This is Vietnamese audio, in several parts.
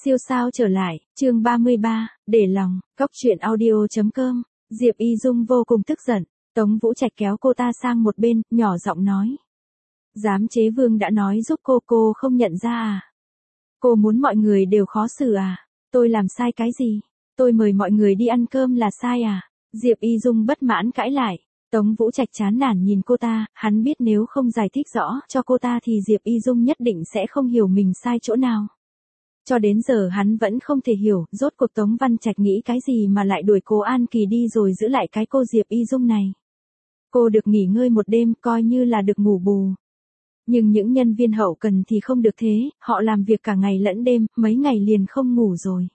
Siêu sao trở lại, chương 33, để lòng, góc truyện audio.com, Diệp Y Dung vô cùng tức giận, Tống Vũ Trạch kéo cô ta sang một bên, nhỏ giọng nói. Giám chế Vương đã nói giúp cô không nhận ra à? Cô muốn mọi người đều khó xử à? Tôi làm sai cái gì? Tôi mời mọi người đi ăn cơm là sai à? Diệp Y Dung bất mãn cãi lại. Tống Vũ Trạch chán nản nhìn cô ta, hắn biết nếu không giải thích rõ cho cô ta thì Diệp Y Dung nhất định sẽ không hiểu mình sai chỗ nào. Cho đến giờ hắn vẫn không thể hiểu, rốt cuộc Tống Văn Trạch nghĩ cái gì mà lại đuổi cô An Kỳ đi rồi giữ lại cái cô Diệp Y Dung này. Cô được nghỉ ngơi một đêm coi như là được ngủ bù. Nhưng những nhân viên hậu cần thì không được thế, họ làm việc cả ngày lẫn đêm, mấy ngày liền không ngủ rồi.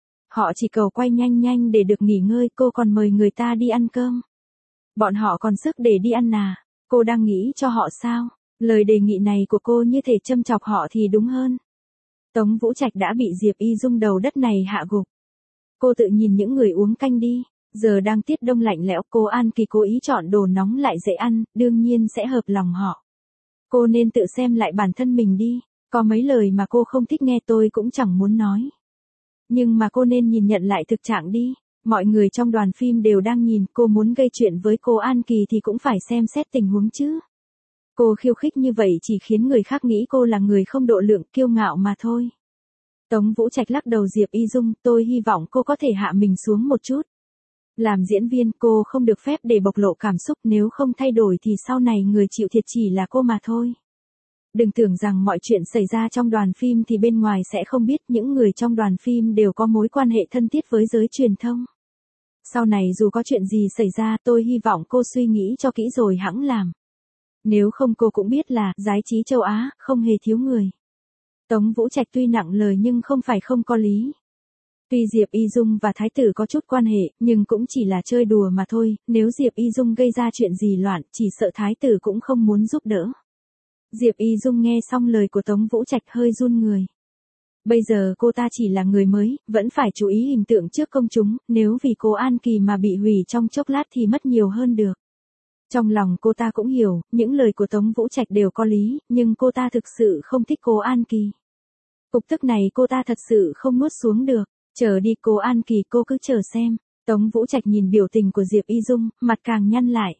Họ chỉ cầu quay nhanh nhanh để được nghỉ ngơi, cô còn mời người ta đi ăn cơm. Bọn họ còn sức để đi ăn à? Cô đang nghĩ cho họ sao? Lời đề nghị này của cô như thể châm chọc họ thì đúng hơn. Tống Vũ Trạch đã bị Diệp Y Dung đầu đất này hạ gục. Cô tự nhìn những người uống canh đi, giờ đang tiết đông lạnh lẽo, cô An Kỳ cố ý chọn đồ nóng lại dễ ăn, đương nhiên sẽ hợp lòng họ. Cô nên tự xem lại bản thân mình đi, có mấy lời mà cô không thích nghe tôi cũng chẳng muốn nói. Nhưng mà cô nên nhìn nhận lại thực trạng đi, mọi người trong đoàn phim đều đang nhìn, cô muốn gây chuyện với cô An Kỳ thì cũng phải xem xét tình huống chứ. Cô khiêu khích như vậy chỉ khiến người khác nghĩ cô là người không độ lượng, kiêu ngạo mà thôi. Tống Vũ Trạch lắc đầu. Diệp Y Dung, tôi hy vọng cô có thể hạ mình xuống một chút. Làm diễn viên cô không được phép để bộc lộ cảm xúc, nếu không thay đổi thì sau này người chịu thiệt chỉ là cô mà thôi. Đừng tưởng rằng mọi chuyện xảy ra trong đoàn phim thì bên ngoài sẽ không biết, những người trong đoàn phim đều có mối quan hệ thân thiết với giới truyền thông. Sau này dù có chuyện gì xảy ra tôi hy vọng cô suy nghĩ cho kỹ rồi hẵng làm. Nếu không cô cũng biết là giải trí châu Á không hề thiếu người. Tống Vũ Trạch tuy nặng lời nhưng không phải không có lý. Tuy Diệp Y Dung và Thái tử có chút quan hệ, nhưng cũng chỉ là chơi đùa mà thôi, nếu Diệp Y Dung gây ra chuyện gì loạn, chỉ sợ Thái tử cũng không muốn giúp đỡ. Diệp Y Dung nghe xong lời của Tống Vũ Trạch hơi run người. Bây giờ cô ta chỉ là người mới, vẫn phải chú ý hình tượng trước công chúng, nếu vì cô An Kỳ mà bị hủy trong chốc lát thì mất nhiều hơn được. Trong lòng cô ta cũng hiểu, những lời của Tống Vũ Trạch đều có lý, nhưng cô ta thực sự không thích cô An Kỳ. Cục tức này cô ta thật sự không nuốt xuống được. Chờ đi cô An Kỳ, cô cứ chờ xem. Tống Vũ Trạch nhìn biểu tình của Diệp Y Dung, mặt càng nhăn lại.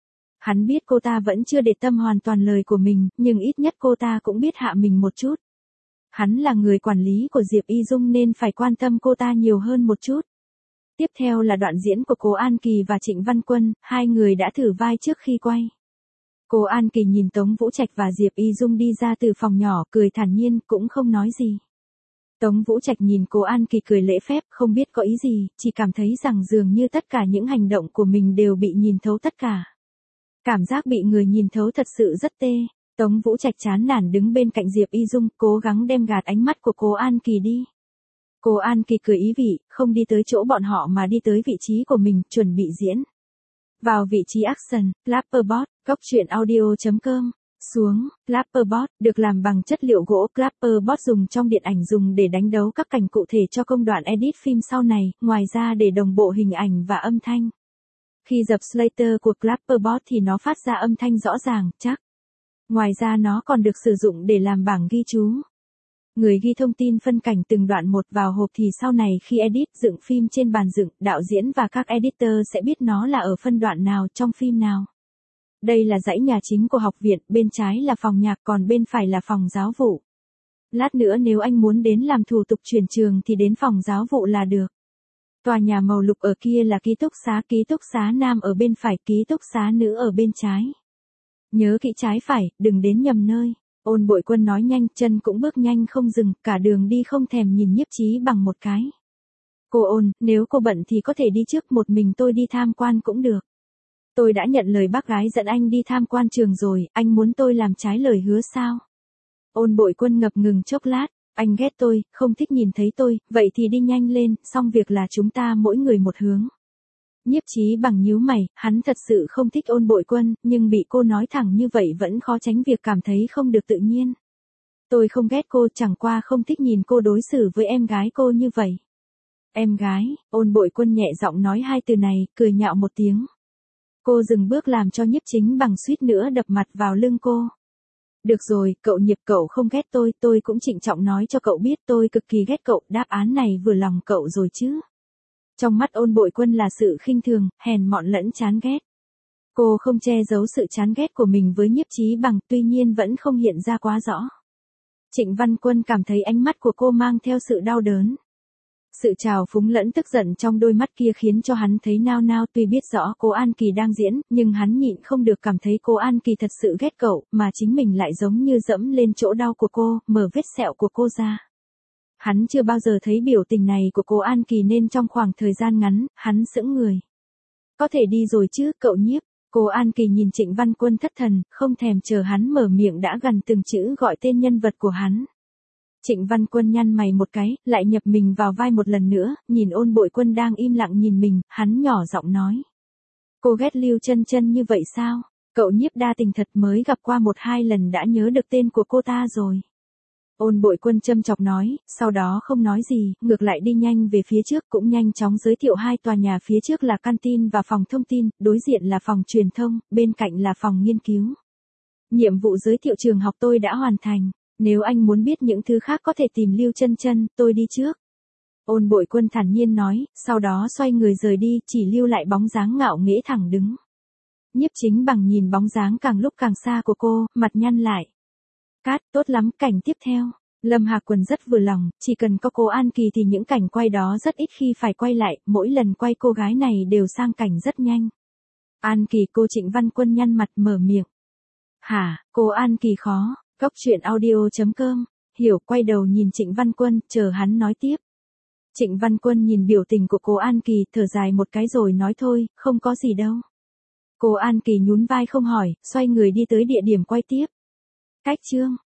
Hắn biết cô ta vẫn chưa để tâm hoàn toàn lời của mình, nhưng ít nhất cô ta cũng biết hạ mình một chút. Hắn là người quản lý của Diệp Y Dung nên phải quan tâm cô ta nhiều hơn một chút. Tiếp theo là đoạn diễn của cô An Kỳ và Trịnh Văn Quân, hai người đã thử vai trước khi quay. Cô An Kỳ nhìn Tống Vũ Trạch và Diệp Y Dung đi ra từ phòng nhỏ, cười thản nhiên, cũng không nói gì. Tống Vũ Trạch nhìn cô An Kỳ cười lễ phép, không biết có ý gì, chỉ cảm thấy rằng dường như tất cả những hành động của mình đều bị nhìn thấu tất cả. Cảm giác bị người nhìn thấu thật sự rất tê. Tống Vũ Trạch chán nản đứng bên cạnh Diệp Y Dung, cố gắng đem gạt ánh mắt của cô An Kỳ đi. Cô An Kỳ cười ý vị, không đi tới chỗ bọn họ mà đi tới vị trí của mình, chuẩn bị diễn. Vào vị trí action, Clapperbot, góc truyện audio.com. Xuống, Clapperbot, được làm bằng chất liệu gỗ. Clapperbot dùng trong điện ảnh, dùng để đánh dấu các cảnh cụ thể cho công đoạn edit phim sau này, ngoài ra để đồng bộ hình ảnh và âm thanh. Khi dập Slater của Clapperbot thì nó phát ra âm thanh rõ ràng, chắc. Ngoài ra nó còn được sử dụng để làm bảng ghi chú. Người ghi thông tin phân cảnh từng đoạn một vào hộp thì sau này khi edit dựng phim trên bàn dựng, đạo diễn và các editor sẽ biết nó là ở phân đoạn nào trong phim nào. Đây là dãy nhà chính của học viện, bên trái là phòng nhạc còn bên phải là phòng giáo vụ. Lát nữa nếu anh muốn đến làm thủ tục chuyển trường thì đến phòng giáo vụ là được. Tòa nhà màu lục ở kia là ký túc xá nam ở bên phải, ký túc xá nữ ở bên trái. Nhớ kỹ trái phải, đừng đến nhầm nơi. Ôn Bội Quân nói nhanh, chân cũng bước nhanh không dừng, cả đường đi không thèm nhìn Nhiếp Chí Bằng một cái. Cô Ôn, nếu cô bận thì có thể đi trước, một mình tôi đi tham quan cũng được. Tôi đã nhận lời bác gái dẫn anh đi tham quan trường rồi, anh muốn tôi làm trái lời hứa sao? Ôn Bội Quân ngập ngừng chốc lát, anh ghét tôi, không thích nhìn thấy tôi, vậy thì đi nhanh lên, xong việc là chúng ta mỗi người một hướng. Nhiếp Chí Bằng nhíu mày, hắn thật sự không thích Ôn Bội Quân, nhưng bị cô nói thẳng như vậy vẫn khó tránh việc cảm thấy không được tự nhiên. Tôi không ghét cô, chẳng qua không thích nhìn cô đối xử với em gái cô như vậy. Em gái, Ôn Bội Quân nhẹ giọng nói hai từ này, cười nhạo một tiếng. Cô dừng bước làm cho Nhiếp Chính Bằng suýt nữa đập mặt vào lưng cô. Được rồi, cậu Nhiệp, cậu không ghét tôi cũng trịnh trọng nói cho cậu biết tôi cực kỳ ghét cậu, đáp án này vừa lòng cậu rồi chứ. Trong mắt Ôn Bội Quân là sự khinh thường, hèn mọn lẫn chán ghét. Cô không che giấu sự chán ghét của mình với Nhiếp Chí Bằng, tuy nhiên vẫn không hiện ra quá rõ. Trịnh Văn Quân cảm thấy ánh mắt của cô mang theo sự đau đớn. Sự trào phúng lẫn tức giận trong đôi mắt kia khiến cho hắn thấy nao nao, tuy biết rõ cô An Kỳ đang diễn, nhưng hắn nhịn không được cảm thấy cô An Kỳ thật sự ghét cậu, mà chính mình lại giống như dẫm lên chỗ đau của cô, mở vết sẹo của cô ra. Hắn chưa bao giờ thấy biểu tình này của cô An Kỳ nên trong khoảng thời gian ngắn, hắn sững người. Có thể đi rồi chứ, cậu Nhiếp. Cô An Kỳ nhìn Trịnh Văn Quân thất thần, không thèm chờ hắn mở miệng đã gần từng chữ gọi tên nhân vật của hắn. Trịnh Văn Quân nhăn mày một cái, lại nhập mình vào vai một lần nữa, nhìn Ôn Bội Quân đang im lặng nhìn mình, hắn nhỏ giọng nói. Cô ghét Lưu Chân Chân như vậy sao? Cậu Nhiếp đa tình thật, mới gặp qua 1-2 lần đã nhớ được tên của cô ta rồi. Ôn Bội Quân châm chọc nói, sau đó không nói gì, ngược lại đi nhanh về phía trước, cũng nhanh chóng giới thiệu 2 tòa nhà phía trước là canteen và phòng thông tin, đối diện là phòng truyền thông, bên cạnh là phòng nghiên cứu. Nhiệm vụ giới thiệu trường học tôi đã hoàn thành, nếu anh muốn biết những thứ khác có thể tìm Lưu Chân Chân, tôi đi trước. Ôn Bội Quân thản nhiên nói, sau đó xoay người rời đi, chỉ lưu lại bóng dáng ngạo nghễ thẳng đứng. Nhiếp Chính Bằng nhìn bóng dáng càng lúc càng xa của cô, mặt nhăn lại. Cát, tốt lắm, cảnh tiếp theo. Lâm Hạc Quần rất vừa lòng, chỉ cần có cô An Kỳ thì những cảnh quay đó rất ít khi phải quay lại, mỗi lần quay cô gái này đều sang cảnh rất nhanh. An Kỳ, cô Trịnh Văn Quân nhăn mặt mở miệng. Hả, cô An Kỳ khó, Góc Truyện Audio.com, hiểu, quay đầu nhìn Trịnh Văn Quân, chờ hắn nói tiếp. Trịnh Văn Quân nhìn biểu tình của cô An Kỳ, thở dài một cái rồi nói thôi, không có gì đâu. Cô An Kỳ nhún vai không hỏi, xoay người đi tới địa điểm quay tiếp. Cách chương